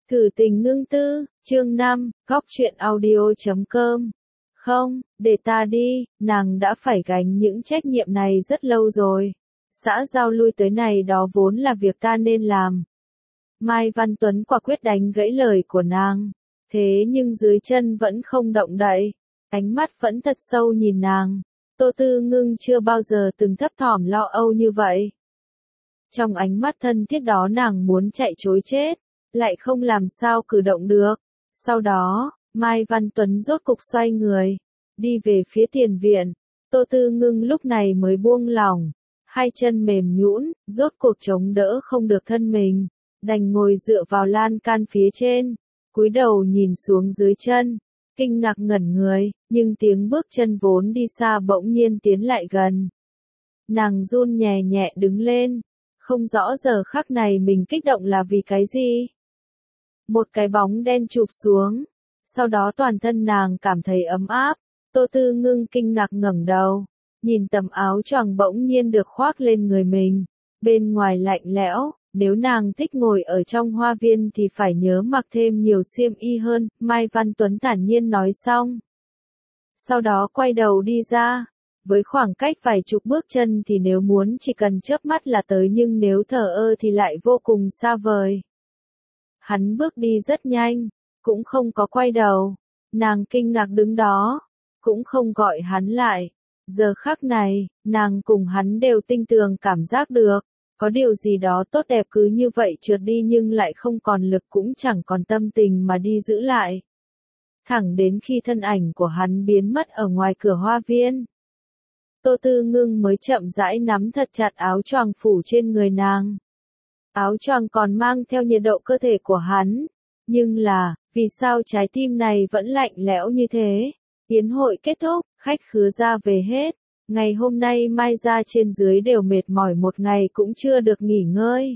Thử tình ngưng tư, chương 5, góc truyện audio.com. Không, để ta đi, nàng đã phải gánh những trách nhiệm này rất lâu rồi. Xã giao lui tới này đó vốn là việc ta nên làm. Mai Văn Tuấn quả quyết đánh gãy lời của nàng. Thế nhưng dưới chân vẫn không động đậy. Ánh mắt vẫn thật sâu nhìn nàng. Tô Tư Ngưng chưa bao giờ từng thấp thỏm lo âu như vậy. Trong ánh mắt thân thiết đó nàng muốn chạy trối chết, lại không làm sao cử động được. Sau đó, Mai Văn Tuấn rốt cục xoay người, đi về phía tiền viện. Tô Tư Ngưng lúc này mới buông lỏng, hai chân mềm nhũn, rốt cuộc chống đỡ không được thân mình, đành ngồi dựa vào lan can phía trên, cúi đầu nhìn xuống dưới chân, kinh ngạc ngẩn người, nhưng tiếng bước chân vốn đi xa bỗng nhiên tiến lại gần. Nàng run nhẹ nhẹ đứng lên, không rõ giờ khắc này mình kích động là vì cái gì. Một cái bóng đen chụp xuống, sau đó toàn thân nàng cảm thấy ấm áp. Tô Tư Ngưng kinh ngạc ngẩng đầu, nhìn tấm áo choàng bỗng nhiên được khoác lên người mình, bên ngoài lạnh lẽo, nếu nàng thích ngồi ở trong hoa viên thì phải nhớ mặc thêm nhiều xiêm y hơn, Mai Văn Tuấn thản nhiên nói xong. Sau đó quay đầu đi ra, với khoảng cách vài chục bước chân thì nếu muốn chỉ cần chớp mắt là tới, nhưng nếu thờ ơ thì lại vô cùng xa vời. Hắn bước đi rất nhanh, cũng không có quay đầu, nàng kinh ngạc đứng đó, cũng không gọi hắn lại. Giờ khắc này, nàng cùng hắn đều tinh tường cảm giác được, có điều gì đó tốt đẹp cứ như vậy trượt đi nhưng lại không còn lực cũng chẳng còn tâm tình mà đi giữ lại. Thẳng đến khi thân ảnh của hắn biến mất ở ngoài cửa hoa viên. Tô Tư Ngưng mới chậm rãi nắm thật chặt áo choàng phủ trên người nàng. Áo choàng còn mang theo nhiệt độ cơ thể của hắn, nhưng là, vì sao trái tim này vẫn lạnh lẽo như thế? Yến hội kết thúc, khách khứa ra về hết. Ngày hôm nay Mai gia trên dưới đều mệt mỏi, một ngày cũng chưa được nghỉ ngơi.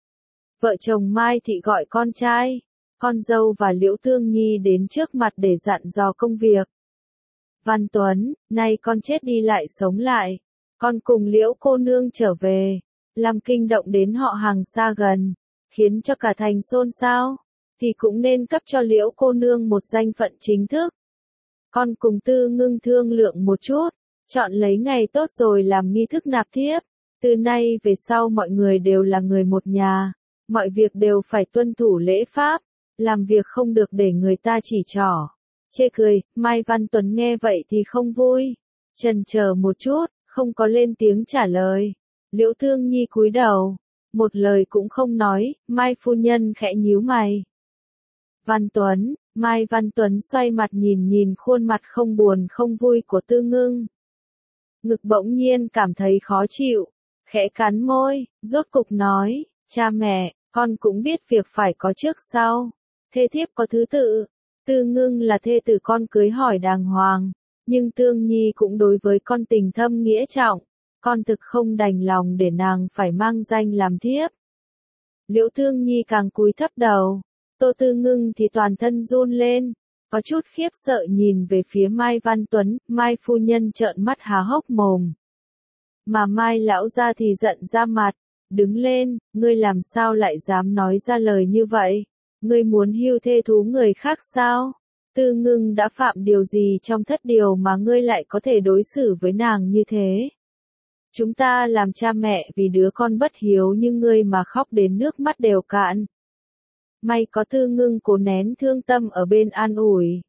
Vợ chồng Mai Thị gọi con trai, con dâu và Liễu Tương Nhi đến trước mặt để dặn dò công việc. Văn Tuấn, nay con chết đi lại sống lại, con cùng Liễu cô nương trở về, làm kinh động đến họ hàng xa gần, khiến cho cả thành xôn xao, thì cũng nên cấp cho Liễu cô nương một danh phận chính thức. Con cùng Tư Ngưng thương lượng một chút, chọn lấy ngày tốt rồi làm nghi thức nạp thiếp. Từ nay về sau mọi người đều là người một nhà, mọi việc đều phải tuân thủ lễ pháp, làm việc không được để người ta chỉ trỏ, chê cười. Mai Văn Tuấn nghe vậy thì không vui, chần chờ một chút, không có lên tiếng trả lời. Liễu Thương Nhi cúi đầu, một lời cũng không nói. Mai phu nhân khẽ nhíu mày. Văn Tuấn, Mai Văn Tuấn xoay mặt nhìn khuôn mặt không buồn không vui của Tư Ngưng. Ngực bỗng nhiên cảm thấy khó chịu, khẽ cắn môi, rốt cục nói, cha mẹ, con cũng biết việc phải có trước sau, thê thiếp có thứ tự. Tư Ngưng là thê tử con cưới hỏi đàng hoàng, nhưng Tương Nhi cũng đối với con tình thâm nghĩa trọng, con thực không đành lòng để nàng phải mang danh làm thiếp. Liễu Tương Nhi càng cúi thấp đầu, Tô Tư Ngưng thì toàn thân run lên, có chút khiếp sợ nhìn về phía Mai Văn Tuấn. Mai phu nhân trợn mắt há hốc mồm. Mà Mai lão gia thì giận ra mặt, đứng lên, ngươi làm sao lại dám nói ra lời như vậy? Ngươi muốn hưu thê thú người khác sao? Tư Ngưng đã phạm điều gì trong thất điều mà ngươi lại có thể đối xử với nàng như thế? Chúng ta làm cha mẹ vì đứa con bất hiếu như ngươi mà khóc đến nước mắt đều cạn. May có Tư Ngưng cố nén thương tâm ở bên an ủi.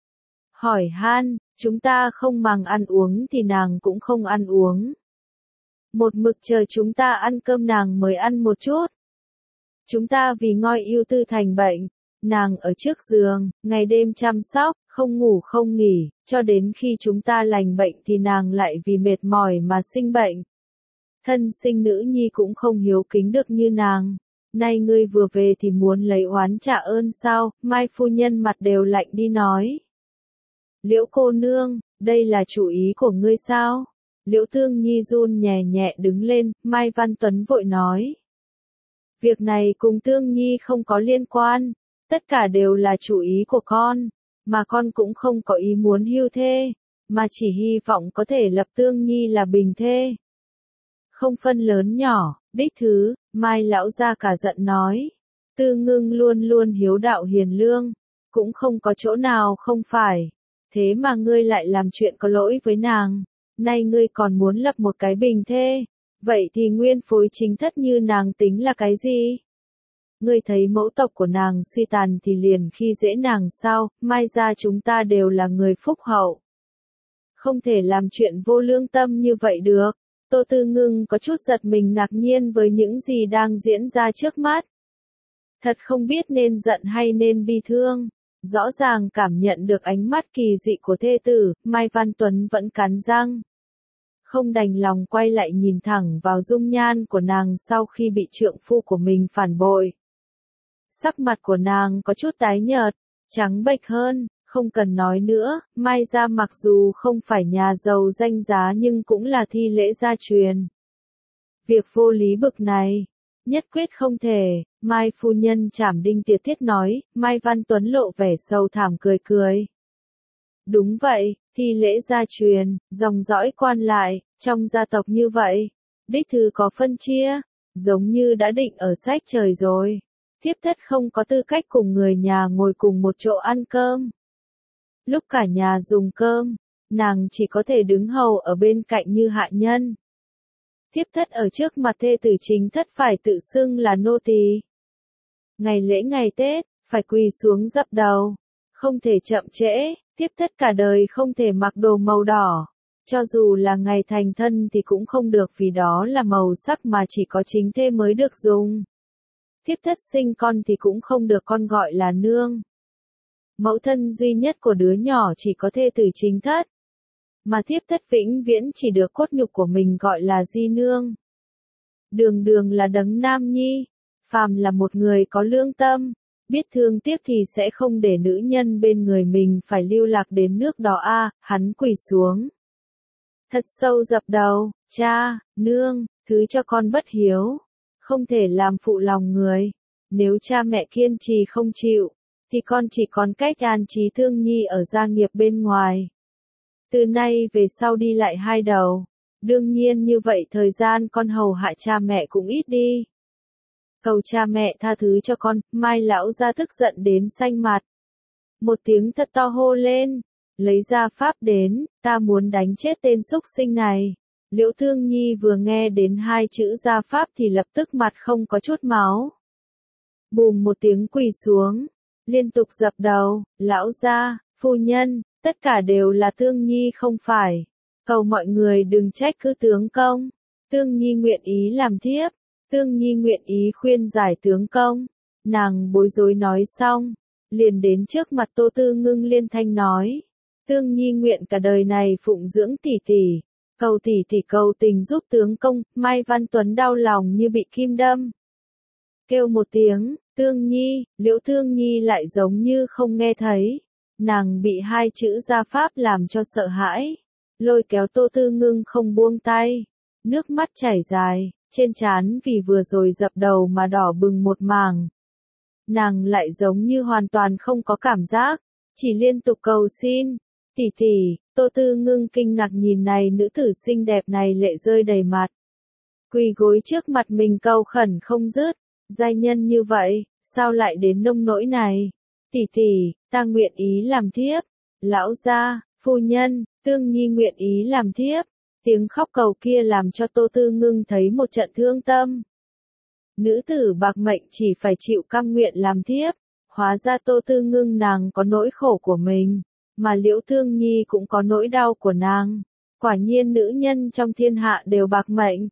Hỏi han, chúng ta không màng ăn uống thì nàng cũng không ăn uống. Một mực chờ chúng ta ăn cơm nàng mới ăn một chút. Chúng ta vì ngoi ưu tư thành bệnh, nàng ở trước giường, ngày đêm chăm sóc, không ngủ không nghỉ, cho đến khi chúng ta lành bệnh thì nàng lại vì mệt mỏi mà sinh bệnh. Thân sinh nữ nhi cũng không hiếu kính được như nàng. Nay ngươi vừa về thì muốn lấy oán trả ơn sao? Mai phu nhân mặt đều lạnh đi nói. Liễu cô nương, đây là chủ ý của ngươi sao? Liễu Tương Nhi run nhẹ nhẹ đứng lên. Mai Văn Tuấn vội nói. Việc này cùng Tương Nhi không có liên quan, tất cả đều là chủ ý của con, mà con cũng không có ý muốn hưu thê, mà chỉ hy vọng có thể lập Tương Nhi là bình thê. Không phân lớn nhỏ, đích thứ. Mai lão gia cả giận nói. Tư Ngưng luôn luôn hiếu đạo hiền lương, cũng không có chỗ nào không phải. Thế mà ngươi lại làm chuyện có lỗi với nàng, nay ngươi còn muốn lập một cái bình thê, vậy thì nguyên phối chính thất như nàng tính là cái gì? Ngươi thấy mẫu tộc của nàng suy tàn thì liền khi dễ nàng sao, mai ra chúng ta đều là người phúc hậu. Không thể làm chuyện vô lương tâm như vậy được. Tô Tư Ngưng có chút giật mình ngạc nhiên với những gì đang diễn ra trước mắt. Thật không biết nên giận hay nên bi thương. Rõ ràng cảm nhận được ánh mắt kỳ dị của thê tử, Mai Văn Tuấn vẫn cắn răng. Không đành lòng quay lại nhìn thẳng vào dung nhan của nàng sau khi bị trượng phu của mình phản bội. Sắc mặt của nàng có chút tái nhợt, trắng bệch hơn, không cần nói nữa, Mai gia mặc dù không phải nhà giàu danh giá nhưng cũng là thi lễ gia truyền. Việc vô lý bực này, nhất quyết không thể, Mai phu nhân Trảm Đinh Tiệt Thiết nói, Mai Văn Tuấn lộ vẻ sầu thảm cười cười. Đúng vậy, thi lễ gia truyền, dòng dõi quan lại, trong gia tộc như vậy, đích thư có phân chia, giống như đã định ở sách trời rồi. Thiếp thất không có tư cách cùng người nhà ngồi cùng một chỗ ăn cơm. Lúc cả nhà dùng cơm, nàng chỉ có thể đứng hầu ở bên cạnh như hạ nhân. Thiếp thất ở trước mặt thê tử chính thất phải tự xưng là nô tỳ. Ngày lễ ngày Tết, phải quỳ xuống dập đầu. Không thể chậm trễ, thiếp thất cả đời không thể mặc đồ màu đỏ. Cho dù là ngày thành thân thì cũng không được vì đó là màu sắc mà chỉ có chính thê mới được dùng. Thiếp thất sinh con thì cũng không được con gọi là nương. Mẫu thân duy nhất của đứa nhỏ chỉ có thê tử chính thất. Mà thiếp thất vĩnh viễn chỉ được cốt nhục của mình gọi là di nương. Đường đường là đấng nam nhi, phàm là một người có lương tâm, biết thương tiếc thì sẽ không để nữ nhân bên người mình phải lưu lạc đến nước đó hắn quỳ xuống. Thật sâu dập đầu, cha, nương, thứ cho con bất hiếu, không thể làm phụ lòng người. Nếu cha mẹ kiên trì không chịu, thì con chỉ còn cách an trí thương nhi ở gia nghiệp bên ngoài. Từ nay về sau đi lại hai đầu, đương nhiên như vậy thời gian con hầu hạ cha mẹ cũng ít đi. Cầu cha mẹ tha thứ cho con, Mai lão gia tức giận đến xanh mặt. Một tiếng thật to hô lên, lấy ra pháp đến, ta muốn đánh chết tên súc sinh này. Liễu Thương Nhi vừa nghe đến hai chữ gia pháp thì lập tức mặt không có chút máu. Bùm một tiếng quỳ xuống, liên tục dập đầu, lão gia, phu nhân, tất cả đều là Thương Nhi không phải. Cầu mọi người đừng trách cứ tướng công. Thương Nhi nguyện ý làm thiếp. Thương Nhi nguyện ý khuyên giải tướng công. Nàng bối rối nói xong, liền đến trước mặt Tô Tư Ngưng liên thanh nói. Thương Nhi nguyện cả đời này phụng dưỡng tỷ tỷ. Cầu tỷ tỷ cầu tình giúp tướng công. Mai Văn Tuấn đau lòng như bị kim đâm. Kêu một tiếng, Thương Nhi, Liễu Thương Nhi lại giống như không nghe thấy. Nàng bị hai chữ gia pháp làm cho sợ hãi. Lôi kéo Tô Tư Ngưng không buông tay. Nước mắt chảy dài, trên trán vì vừa rồi dập đầu mà đỏ bừng một mảng. Nàng lại giống như hoàn toàn không có cảm giác, chỉ liên tục cầu xin. Tỷ tỷ, Tô Tư Ngưng kinh ngạc nhìn này nữ tử xinh đẹp này lệ rơi đầy mặt. Quỳ gối trước mặt mình cầu khẩn không dứt. Giai nhân như vậy, sao lại đến nông nỗi này? Tỷ tỷ, ta nguyện ý làm thiếp. Lão gia, phu nhân, Tương Nhi nguyện ý làm thiếp. Tiếng khóc cầu kia làm cho Tô Tư Ngưng thấy một trận thương tâm. Nữ tử bạc mệnh chỉ phải chịu cam nguyện làm thiếp. Hóa ra Tô Tư Ngưng nàng có nỗi khổ của mình, mà Liễu Thương Nhi cũng có nỗi đau của nàng. Quả nhiên nữ nhân trong thiên hạ đều bạc mệnh.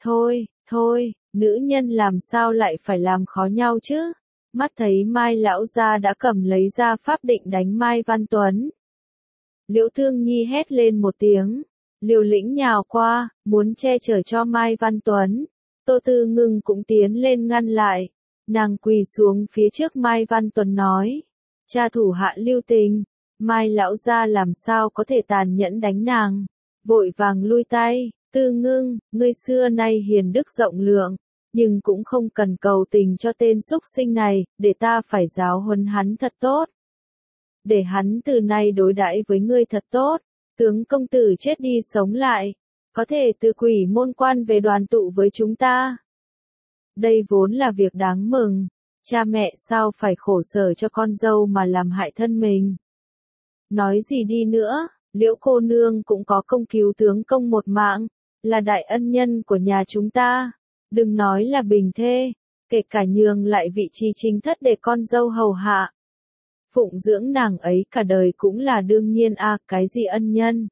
Thôi, nữ nhân làm sao lại phải làm khó nhau chứ? Mắt thấy Mai lão gia đã cầm lấy ra pháp định đánh Mai Văn Tuấn. Liễu Thương Nhi hét lên một tiếng, liều lĩnh nhào qua, muốn che chở cho Mai Văn Tuấn. Tô Tư Ngưng cũng tiến lên ngăn lại. Nàng quỳ xuống phía trước Mai Văn Tuấn nói, cha thủ hạ lưu tình, Mai lão gia làm sao có thể tàn nhẫn đánh nàng. Vội vàng lui tay, Tư Ngưng, ngươi xưa nay hiền đức rộng lượng, nhưng cũng không cần cầu tình cho tên súc sinh này, để ta phải giáo huấn hắn thật tốt. Để hắn từ nay đối đãi với ngươi thật tốt, tướng công tử chết đi sống lại, có thể từ quỷ môn quan về đoàn tụ với chúng ta. Đây vốn là việc đáng mừng, Cha mẹ sao phải khổ sở cho con dâu mà làm hại thân mình. Nói gì đi nữa, Liễu cô nương cũng có công cứu tướng công một mạng, là đại ân nhân của nhà chúng ta. Đừng nói là bình thê, kể cả nhường lại vị trí chính thất để con dâu hầu hạ. Phụng dưỡng nàng ấy cả đời cũng là đương nhiên cái gì ân nhân.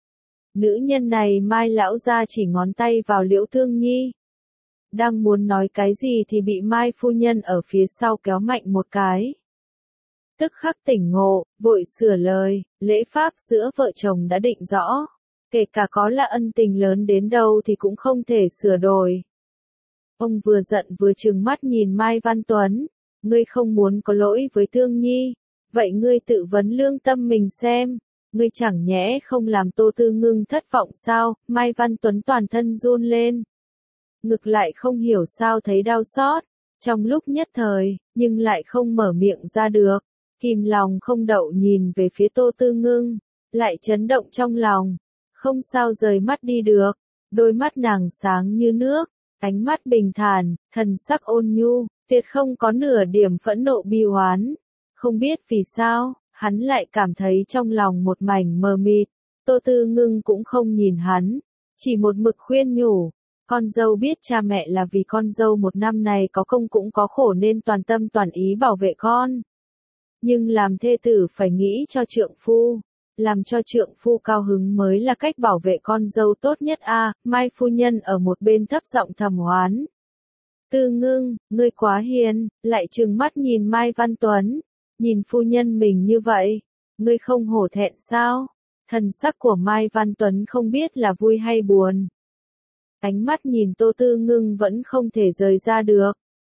Nữ nhân này Mai lão gia chỉ ngón tay vào Liễu Thương Nhi. Đang muốn nói cái gì thì bị Mai phu nhân ở phía sau kéo mạnh một cái. Tức khắc tỉnh ngộ, vội sửa lời, lễ pháp giữa vợ chồng đã định rõ. Kể cả có là ân tình lớn đến đâu thì cũng không thể sửa đổi. Ông vừa giận vừa trừng mắt nhìn Mai Văn Tuấn. Ngươi không muốn có lỗi với Thương Nhi. Vậy ngươi tự vấn lương tâm mình xem. Ngươi chẳng nhẽ không làm Tô Tư Ngưng thất vọng sao? Mai Văn Tuấn toàn thân run lên. Ngực lại không hiểu sao thấy đau xót. Trong lúc nhất thời, nhưng lại không mở miệng ra được. Kìm lòng không đậu nhìn về phía Tô Tư Ngưng. Lại chấn động trong lòng. Không sao rời mắt đi được. Đôi mắt nàng sáng như nước. Ánh mắt bình thản, thần sắc ôn nhu, tuyệt không có nửa điểm phẫn nộ bi oán. Không biết vì sao, hắn lại cảm thấy trong lòng một mảnh mờ mịt. Tô Tư Ngưng cũng không nhìn hắn, chỉ một mực khuyên nhủ. Con dâu biết cha mẹ là vì con dâu một năm này có công cũng có khổ nên toàn tâm toàn ý bảo vệ con. Nhưng làm thê tử phải nghĩ cho trượng phu. Làm cho trượng phu cao hứng mới là cách bảo vệ con dâu tốt nhất Mai phu nhân ở một bên thấp giọng thầm oán. Tư Ngưng, ngươi quá hiền, lại trừng mắt nhìn Mai Văn Tuấn. Nhìn phu nhân mình như vậy, ngươi không hổ thẹn sao? Thần sắc của Mai Văn Tuấn không biết là vui hay buồn. Ánh mắt nhìn Tô Tư Ngưng vẫn không thể rời ra được.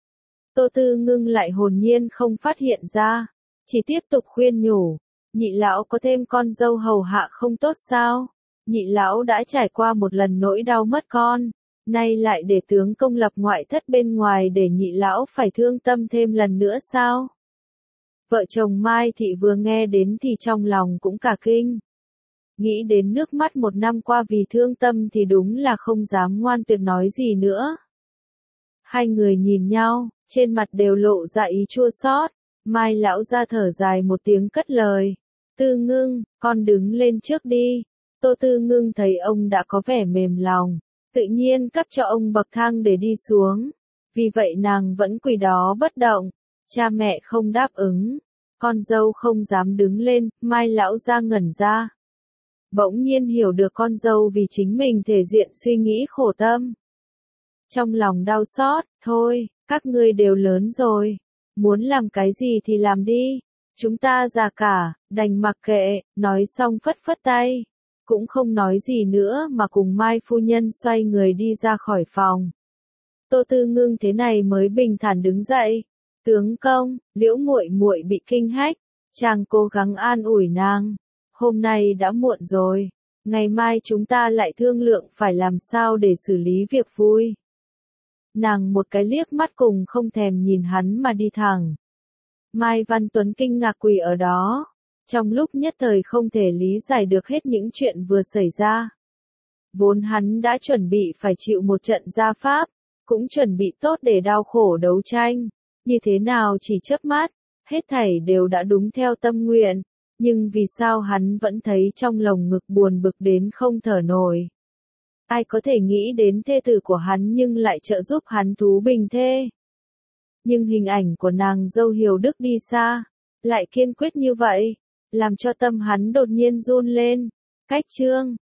Tô Tư Ngưng lại hồn nhiên không phát hiện ra, chỉ tiếp tục khuyên nhủ. Nhị lão có thêm con dâu hầu hạ không tốt sao? Nhị lão đã trải qua một lần nỗi đau mất con, nay lại để tướng công lập ngoại thất bên ngoài để nhị lão phải thương tâm thêm lần nữa sao? Vợ chồng Mai Thị vừa nghe đến thì trong lòng cũng cả kinh. Nghĩ đến nước mắt một năm qua vì thương tâm thì đúng là không dám ngoan tuyệt nói gì nữa. Hai người nhìn nhau, trên mặt đều lộ ra ý chua xót. Mai lão ra thở dài một tiếng cất lời. Tư Ngưng, con đứng lên trước đi. Tô Tư Ngưng thấy ông đã có vẻ mềm lòng, tự nhiên cấp cho ông bậc thang để đi xuống. Vì vậy nàng vẫn quỳ đó bất động. Cha mẹ không đáp ứng. Con dâu không dám đứng lên, Mai lão ra ngẩn ra. Bỗng nhiên hiểu được con dâu vì chính mình thể diện suy nghĩ khổ tâm. Trong lòng đau xót, thôi, các ngươi đều lớn rồi. Muốn làm cái gì thì làm đi. Chúng ta già cả, đành mặc kệ, nói xong phất phất tay. Cũng không nói gì nữa mà cùng Mai phu nhân xoay người đi ra khỏi phòng. Tô Tư Ngưng thế này mới bình thản đứng dậy. Tướng công, Liễu muội muội bị kinh hách. Chàng cố gắng an ủi nàng. Hôm nay đã muộn rồi. Ngày mai chúng ta lại thương lượng phải làm sao để xử lý việc vui. Nàng một cái liếc mắt cùng không thèm nhìn hắn mà đi thẳng. Mai Văn Tuấn kinh ngạc quỳ ở đó. Trong lúc nhất thời không thể lý giải được hết những chuyện vừa xảy ra. Vốn hắn đã chuẩn bị phải chịu một trận gia pháp, cũng chuẩn bị tốt để đau khổ đấu tranh. Như thế nào chỉ chớp mắt, hết thảy đều đã đúng theo tâm nguyện. Nhưng vì sao hắn vẫn thấy trong lồng ngực buồn bực đến không thở nổi. Ai có thể nghĩ đến thê tử của hắn nhưng lại trợ giúp hắn thú bình thê. Nhưng hình ảnh của nàng dâu Hiếu Đức đi xa, lại kiên quyết như vậy, làm cho tâm hắn đột nhiên run lên. Cách chương